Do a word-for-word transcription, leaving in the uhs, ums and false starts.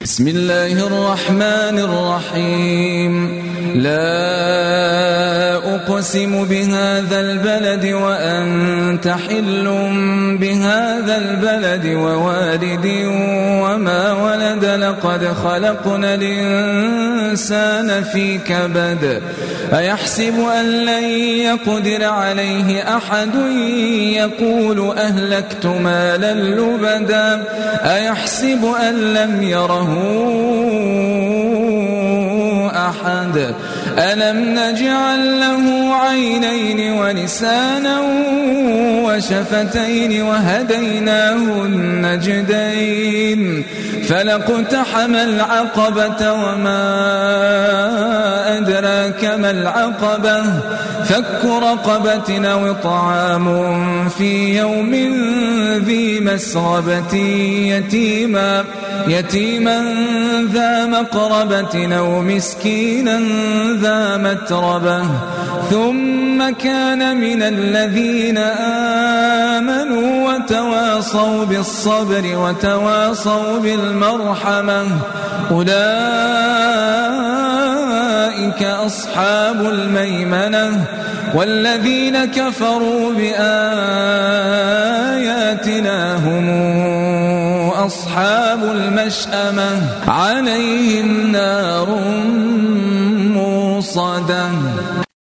بسم الله الرحمن الرحيم لا أقسم بهذا البلد وأنت حل بهذا البلد ووالد وما ولد لقد خلقنا الإنسان في كبد أيحسب أن لن يقدر عليه أحد يقول أهلكت مالا لبدا أيحسب أن لم يره أحد ألم نجعل له عينين ولسانا وشفتين وهديناه النجدين فلاقتحم العقبة وما أدراك ما العقبة فك رقبة أو طعام في يوم ذي مسغبة يتيما يتيما ذا مقربة أو مسكينا ذا متربة ثم كان من الذين آمنوا وتواصوا بالصبر وتواصوا بالمرحمة أولئك أصحاب الميمنة والذين كفروا بآياتنا هم أصحاب المشأمة عليهم نار موصدة.